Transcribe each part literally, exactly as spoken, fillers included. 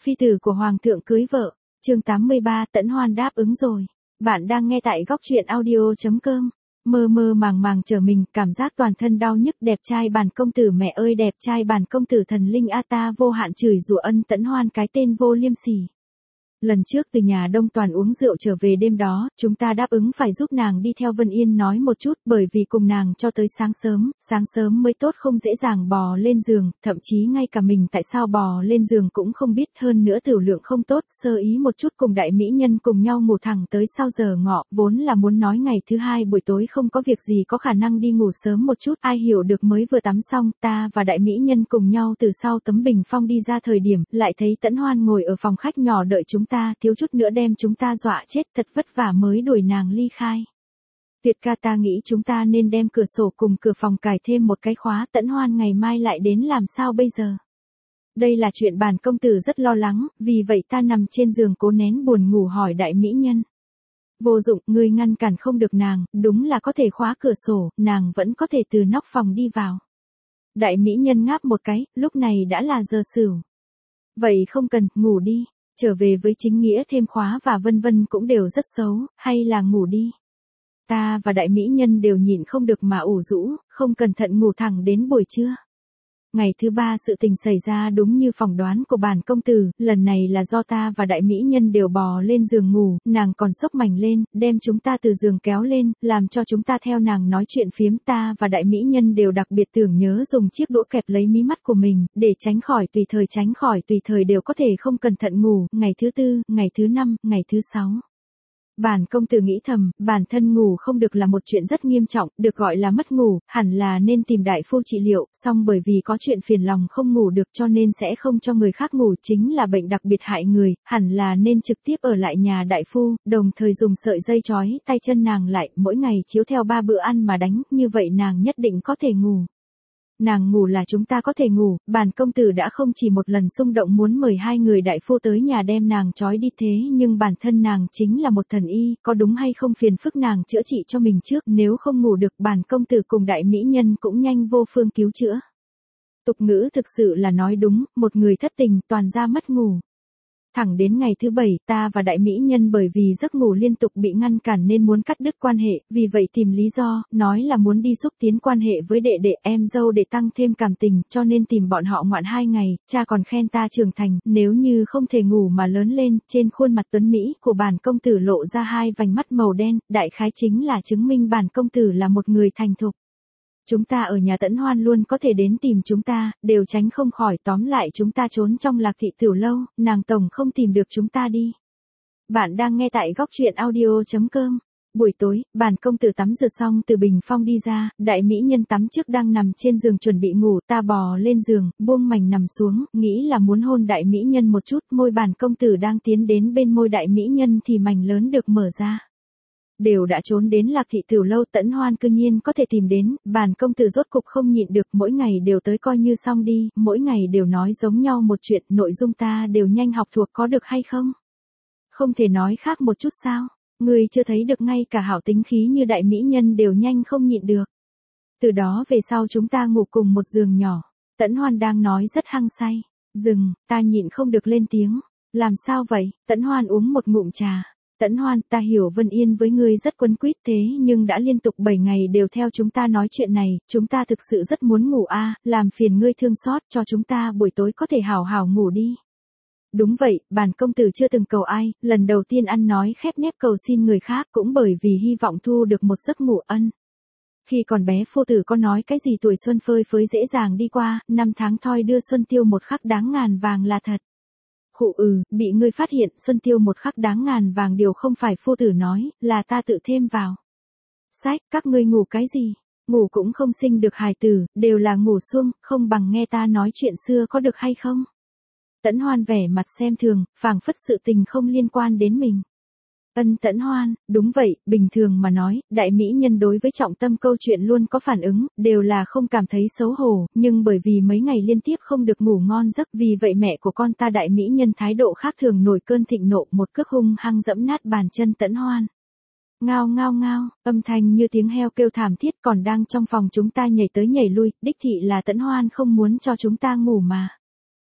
phi tử của Hoàng thượng cưới vợ. Chương tám mươi ba, Tẫn Hoan đáp ứng rồi. Bạn đang nghe tại góc truyện audio.com. Mơ mơ màng màng trở mình, cảm giác toàn thân đau nhức. Đẹp trai bản công tử, mẹ ơi đẹp trai bản công tử, thần linh a ta vô hạn chửi rủa ân Tẫn Hoan cái tên vô liêm sỉ. Lần trước từ nhà Đông Toàn uống rượu trở về đêm đó, chúng ta đáp ứng phải giúp nàng đi theo Vân Yên nói một chút, bởi vì cùng nàng cho tới sáng sớm, sáng sớm mới tốt, không dễ dàng bò lên giường, thậm chí ngay cả mình tại sao bò lên giường cũng không biết, hơn nữa tiểu lượng không tốt, sơ ý một chút cùng đại mỹ nhân cùng nhau ngủ thẳng tới sau giờ ngọ, vốn là muốn nói ngày thứ hai buổi tối không có việc gì có khả năng đi ngủ sớm một chút, ai hiểu được mới vừa tắm xong, ta và đại mỹ nhân cùng nhau từ sau tấm bình phong đi ra thời điểm, lại thấy Tẫn Hoan ngồi ở phòng khách nhỏ đợi chúng ta. Ta thiếu chút nữa đem chúng ta dọa chết, thật vất vả mới đuổi nàng ly khai. Tuyệt ca, ta nghĩ chúng ta nên đem cửa sổ cùng cửa phòng cài thêm một cái khóa. Tẫn Hoan ngày mai lại đến làm sao bây giờ? Đây là chuyện bản công tử rất lo lắng, vì vậy ta nằm trên giường cố nén buồn ngủ hỏi đại mỹ nhân. Vô dụng, ngươi ngăn cản không được nàng, đúng là có thể khóa cửa sổ, nàng vẫn có thể từ nóc phòng đi vào. Đại mỹ nhân ngáp một cái, lúc này đã là giờ sửu. Vậy không cần, ngủ đi. Trở về với chính nghĩa thêm khóa và vân vân cũng đều rất xấu, hay là ngủ đi. Ta và đại mỹ nhân đều nhịn không được mà ủ rũ, không cẩn thận ngủ thẳng đến buổi trưa. Ngày thứ ba sự tình xảy ra đúng như phỏng đoán của bản công tử, lần này là do ta và đại mỹ nhân đều bò lên giường ngủ, nàng còn xốc mảnh lên, đem chúng ta từ giường kéo lên, làm cho chúng ta theo nàng nói chuyện phiếm. Ta và đại mỹ nhân đều đặc biệt tưởng nhớ dùng chiếc đũa kẹp lấy mí mắt của mình, để tránh khỏi tùy thời tránh khỏi tùy thời đều có thể không cẩn thận ngủ, ngày thứ tư, ngày thứ năm, ngày thứ sáu. Bản công tử nghĩ thầm, bản thân ngủ không được là một chuyện rất nghiêm trọng, được gọi là mất ngủ, hẳn là nên tìm đại phu trị liệu, song bởi vì có chuyện phiền lòng không ngủ được cho nên sẽ không cho người khác ngủ, chính là bệnh đặc biệt hại người, hẳn là nên trực tiếp ở lại nhà đại phu, đồng thời dùng sợi dây trói tay chân nàng lại, mỗi ngày chiếu theo ba bữa ăn mà đánh, như vậy nàng nhất định có thể ngủ. Nàng ngủ là chúng ta có thể ngủ, bản công tử đã không chỉ một lần xung động muốn mời hai người đại phu tới nhà đem nàng trói đi, thế nhưng bản thân nàng chính là một thần y, có đúng hay không phiền phức nàng chữa trị cho mình trước, nếu không ngủ được bản công tử cùng đại mỹ nhân cũng nhanh vô phương cứu chữa. Tục ngữ thực sự là nói đúng, một người thất tình toàn ra mất ngủ. Thẳng đến ngày thứ bảy, ta và đại mỹ nhân bởi vì giấc ngủ liên tục bị ngăn cản nên muốn cắt đứt quan hệ, vì vậy tìm lý do, nói là muốn đi xúc tiến quan hệ với đệ đệ em dâu để tăng thêm cảm tình, cho nên tìm bọn họ ngoạn hai ngày, cha còn khen ta trưởng thành, nếu như không thể ngủ mà lớn lên, trên khuôn mặt tuấn Mỹ của bản công tử lộ ra hai vành mắt màu đen, đại khái chính là chứng minh bản công tử là một người thành thục. Chúng ta ở nhà Tẫn Hoan luôn có thể đến tìm chúng ta, đều tránh không khỏi, tóm lại chúng ta trốn trong Lạc Thị tiểu lâu, nàng tổng không tìm được chúng ta đi. Bạn đang nghe tại góc truyện audio.com. Buổi tối, bản công tử tắm rửa xong từ bình phong đi ra, đại mỹ nhân tắm trước đang nằm trên giường chuẩn bị ngủ, ta bò lên giường, buông mành nằm xuống, nghĩ là muốn hôn đại mỹ nhân một chút, môi bản công tử đang tiến đến bên môi đại mỹ nhân thì mành lớn được mở ra. Đều đã trốn đến Lạc Thị tiểu lâu, Tẫn Hoan cư nhiên có thể tìm đến, bản công tử rốt cục không nhịn được, mỗi ngày đều tới coi như xong đi, mỗi ngày đều nói giống nhau một chuyện, nội dung ta đều nhanh học thuộc, có được hay không? Không thể nói khác một chút sao? Người chưa thấy được ngay cả hảo tính khí như đại mỹ nhân đều nhanh không nhịn được. Từ đó về sau chúng ta ngủ cùng một giường nhỏ. Tẫn Hoan đang nói rất hăng say. Dừng, ta nhịn không được lên tiếng. Làm sao vậy? Tẫn Hoan uống một ngụm trà. Tẫn Hoan, ta hiểu Vân Yên với ngươi rất quấn quýt thế nhưng đã liên tục bảy ngày đều theo chúng ta nói chuyện này, chúng ta thực sự rất muốn ngủ a, à, làm phiền ngươi thương xót cho chúng ta buổi tối có thể hào hào ngủ đi. Đúng vậy, bản công tử chưa từng cầu ai, lần đầu tiên ăn nói khép nép cầu xin người khác cũng bởi vì hy vọng thu được một giấc ngủ ân. Khi còn bé phu tử có nói cái gì tuổi xuân phơi phới dễ dàng đi qua, năm tháng thoi đưa xuân tiêu một khắc đáng ngàn vàng là thật. Khụ ừ, bị ngươi phát hiện, xuân tiêu một khắc đáng ngàn vàng điều không phải phu tử nói, là ta tự thêm vào. Sách, các ngươi ngủ cái gì? Ngủ cũng không sinh được hài tử, đều là ngủ suông, không bằng nghe ta nói chuyện xưa có được hay không? Tẫn Hoan vẻ mặt xem thường, phảng phất sự tình không liên quan đến mình. Ân Tẫn Hoan, đúng vậy, bình thường mà nói, đại mỹ nhân đối với trọng tâm câu chuyện luôn có phản ứng, đều là không cảm thấy xấu hổ, nhưng bởi vì mấy ngày liên tiếp không được ngủ ngon giấc, vì vậy mẹ của con ta đại mỹ nhân thái độ khác thường nổi cơn thịnh nộ, một cước hung hăng dẫm nát bàn chân Tẫn Hoan. Ngao ngao ngao, âm thanh như tiếng heo kêu thảm thiết, còn đang trong phòng chúng ta nhảy tới nhảy lui, đích thị là Tẫn Hoan không muốn cho chúng ta ngủ mà.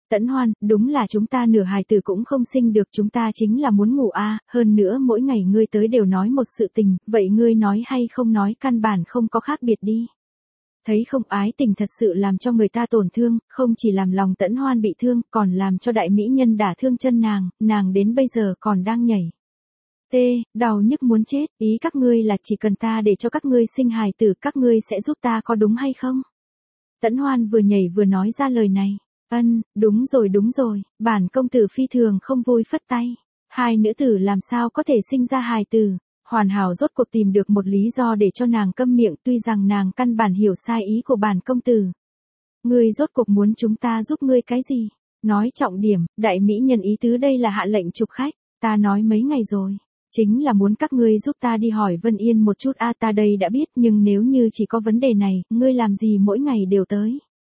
Tẫn Hoan, đúng là chúng ta nửa hài tử cũng không sinh được, chúng ta chính là muốn ngủ a, hơn nữa mỗi ngày ngươi tới đều nói một sự tình, vậy ngươi nói hay không nói căn bản không có khác biệt đi. Thấy không, ái tình thật sự làm cho người ta tổn thương, không chỉ làm lòng Tẫn Hoan bị thương, còn làm cho đại mỹ nhân đả thương chân nàng, nàng đến bây giờ còn đang nhảy. T, đau nhức muốn chết, ý các ngươi là chỉ cần ta để cho các ngươi sinh hài tử, các ngươi sẽ giúp ta có đúng hay không? Tẫn Hoan vừa nhảy vừa nói ra lời này. Ân, đúng rồi đúng rồi, bản công tử phi thường không vui phất tay. Hai nữ tử làm sao có thể sinh ra hài tử? Hoàn Hảo rốt cuộc tìm được một lý do để cho nàng câm miệng, tuy rằng nàng căn bản hiểu sai ý của bản công tử. Ngươi rốt cuộc muốn chúng ta giúp ngươi cái gì? Nói trọng điểm, đại mỹ nhân ý tứ đây là hạ lệnh trục khách, ta nói mấy ngày rồi. Chính là muốn các ngươi giúp ta đi hỏi Vân Yên một chút a, ta đây đã biết, nhưng nếu như chỉ có vấn đề này, ngươi làm gì mỗi ngày đều tới?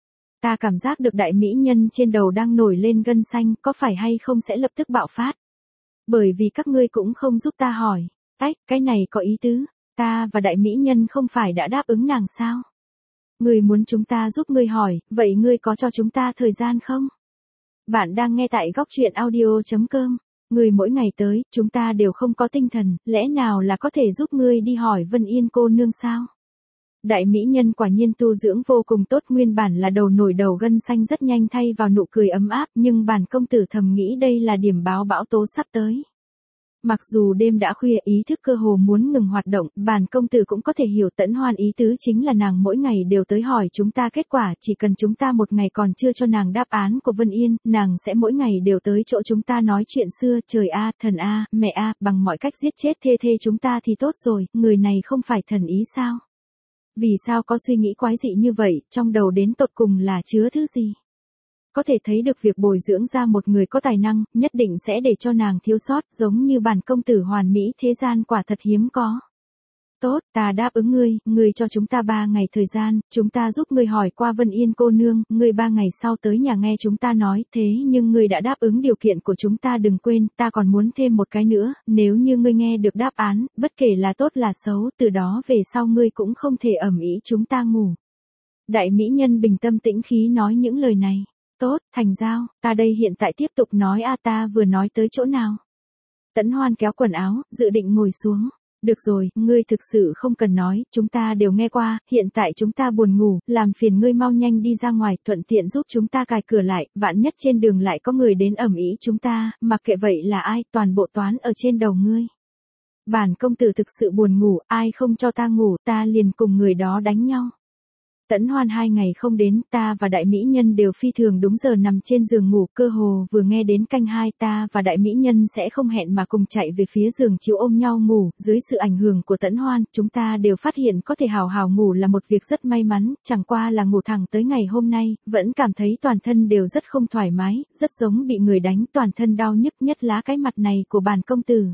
Ta cảm giác được đại mỹ nhân trên đầu đang nổi lên gân xanh, có phải hay không sẽ lập tức bạo phát? Bởi vì các ngươi cũng không giúp ta hỏi. Ách, cái này có ý tứ, ta và đại mỹ nhân không phải đã đáp ứng nàng sao? Ngươi muốn chúng ta giúp ngươi hỏi, vậy ngươi có cho chúng ta thời gian không? Bạn đang nghe tại góc truyện audio chấm com. Ngươi mỗi ngày tới, chúng ta đều không có tinh thần, lẽ nào là có thể giúp ngươi đi hỏi Vân Yên cô nương sao? Đại mỹ nhân quả nhiên tu dưỡng vô cùng tốt, nguyên bản là đầu nổi đầu gân xanh rất nhanh thay vào nụ cười ấm áp, nhưng bản công tử thầm nghĩ đây là điểm báo bão tố sắp tới. Mặc dù đêm đã khuya, ý thức cơ hồ muốn ngừng hoạt động, bản công tử cũng có thể hiểu Tẫn Hoan ý tứ chính là nàng mỗi ngày đều tới hỏi chúng ta kết quả, chỉ cần chúng ta một ngày còn chưa cho nàng đáp án của Vân Yên, nàng sẽ mỗi ngày đều tới chỗ chúng ta nói chuyện xưa, trời a, thần a, mẹ a, bằng mọi cách giết chết thê thê chúng ta thì tốt rồi, người này không phải thần ý sao? Vì sao có suy nghĩ quái dị như vậy, trong đầu đến tột cùng là chứa thứ gì? Có thể thấy được việc bồi dưỡng ra một người có tài năng, nhất định sẽ để cho nàng thiếu sót, giống như bản công tử hoàn mỹ thế gian quả thật hiếm có. Tốt, ta đáp ứng ngươi, ngươi cho chúng ta ba ngày thời gian, chúng ta giúp ngươi hỏi qua Vân Yên cô nương, ngươi ba ngày sau tới nhà nghe chúng ta nói, thế nhưng ngươi đã đáp ứng điều kiện của chúng ta, đừng quên, ta còn muốn thêm một cái nữa, nếu như ngươi nghe được đáp án, bất kể là tốt là xấu, từ đó về sau ngươi cũng không thể ầm ĩ chúng ta ngủ. Đại mỹ nhân bình tâm tĩnh khí nói những lời này. Tốt, thành giao, ta đây hiện tại tiếp tục nói a, ta vừa nói tới chỗ nào? Tẫn Hoan kéo quần áo, dự định ngồi xuống. Được rồi, ngươi thực sự không cần nói, chúng ta đều nghe qua, hiện tại chúng ta buồn ngủ, làm phiền ngươi mau nhanh đi ra ngoài, thuận tiện giúp chúng ta cài cửa lại, vạn nhất trên đường lại có người đến ầm ĩ chúng ta, mặc kệ vậy là ai, toàn bộ toán ở trên đầu ngươi. Bản công tử thực sự buồn ngủ, ai không cho ta ngủ, ta liền cùng người đó đánh nhau. Tẫn Hoan hai ngày không đến, ta và đại mỹ nhân đều phi thường đúng giờ nằm trên giường ngủ, cơ hồ vừa nghe đến canh hai, ta và đại mỹ nhân sẽ không hẹn mà cùng chạy về phía giường chiếu ôm nhau ngủ, dưới sự ảnh hưởng của Tẫn Hoan, chúng ta đều phát hiện có thể hào hào ngủ là một việc rất may mắn, chẳng qua là ngủ thẳng tới ngày hôm nay, vẫn cảm thấy toàn thân đều rất không thoải mái, rất giống bị người đánh, toàn thân đau nhức, nhất lá cái mặt này của bản công tử.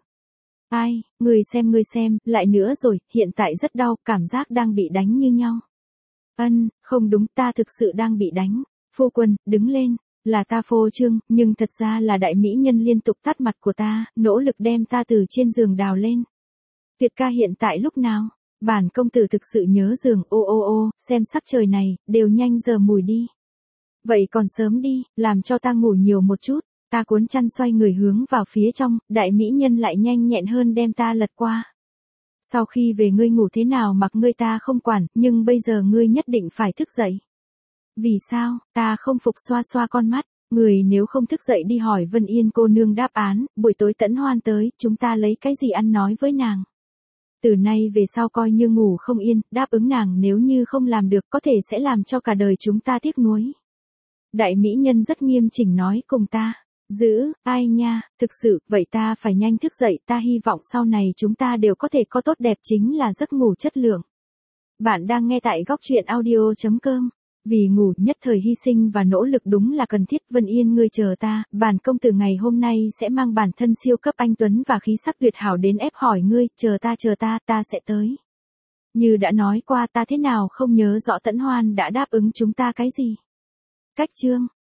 Ai, người xem người xem, lại nữa rồi, hiện tại rất đau, cảm giác đang bị đánh như nhau. Ân, không đúng, ta thực sự đang bị đánh. Phu quân, đứng lên, là ta phô trương, nhưng thật ra là đại mỹ nhân liên tục tát mặt của ta, nỗ lực đem ta từ trên giường đào lên. Tuyệt ca hiện tại lúc nào? Bản công tử thực sự nhớ giường, ô ô ô, xem sắc trời này, đều nhanh giờ mùi đi. Vậy còn sớm đi, làm cho ta ngủ nhiều một chút, ta cuốn chăn xoay người hướng vào phía trong, đại mỹ nhân lại nhanh nhẹn hơn đem ta lật qua. Sau khi về ngươi ngủ thế nào mặc ngươi ta không quản, nhưng bây giờ ngươi nhất định phải thức dậy. Vì sao, ta không phục xoa xoa con mắt, người nếu không thức dậy đi hỏi Vân Yên cô nương đáp án, buổi tối Tẫn Hoan tới, chúng ta lấy cái gì ăn nói với nàng. Từ nay về sau coi như ngủ không yên, đáp ứng nàng nếu như không làm được có thể sẽ làm cho cả đời chúng ta tiếc nuối. Đại mỹ nhân rất nghiêm chỉnh nói cùng ta. Giữ, ai nha, thực sự, vậy ta phải nhanh thức dậy, ta hy vọng sau này chúng ta đều có thể có tốt đẹp chính là giấc ngủ chất lượng. Bạn đang nghe tại góc truyện audio chấm com. Vì ngủ nhất thời hy sinh và nỗ lực đúng là cần thiết. Vân Yên ngươi chờ ta, bản công tử ngày hôm nay sẽ mang bản thân siêu cấp anh tuấn và khí sắc tuyệt hảo đến ép hỏi ngươi, chờ ta chờ ta, ta sẽ tới. Như đã nói qua, ta thế nào không nhớ rõ Tẫn Hoan đã đáp ứng chúng ta cái gì. Cách chương.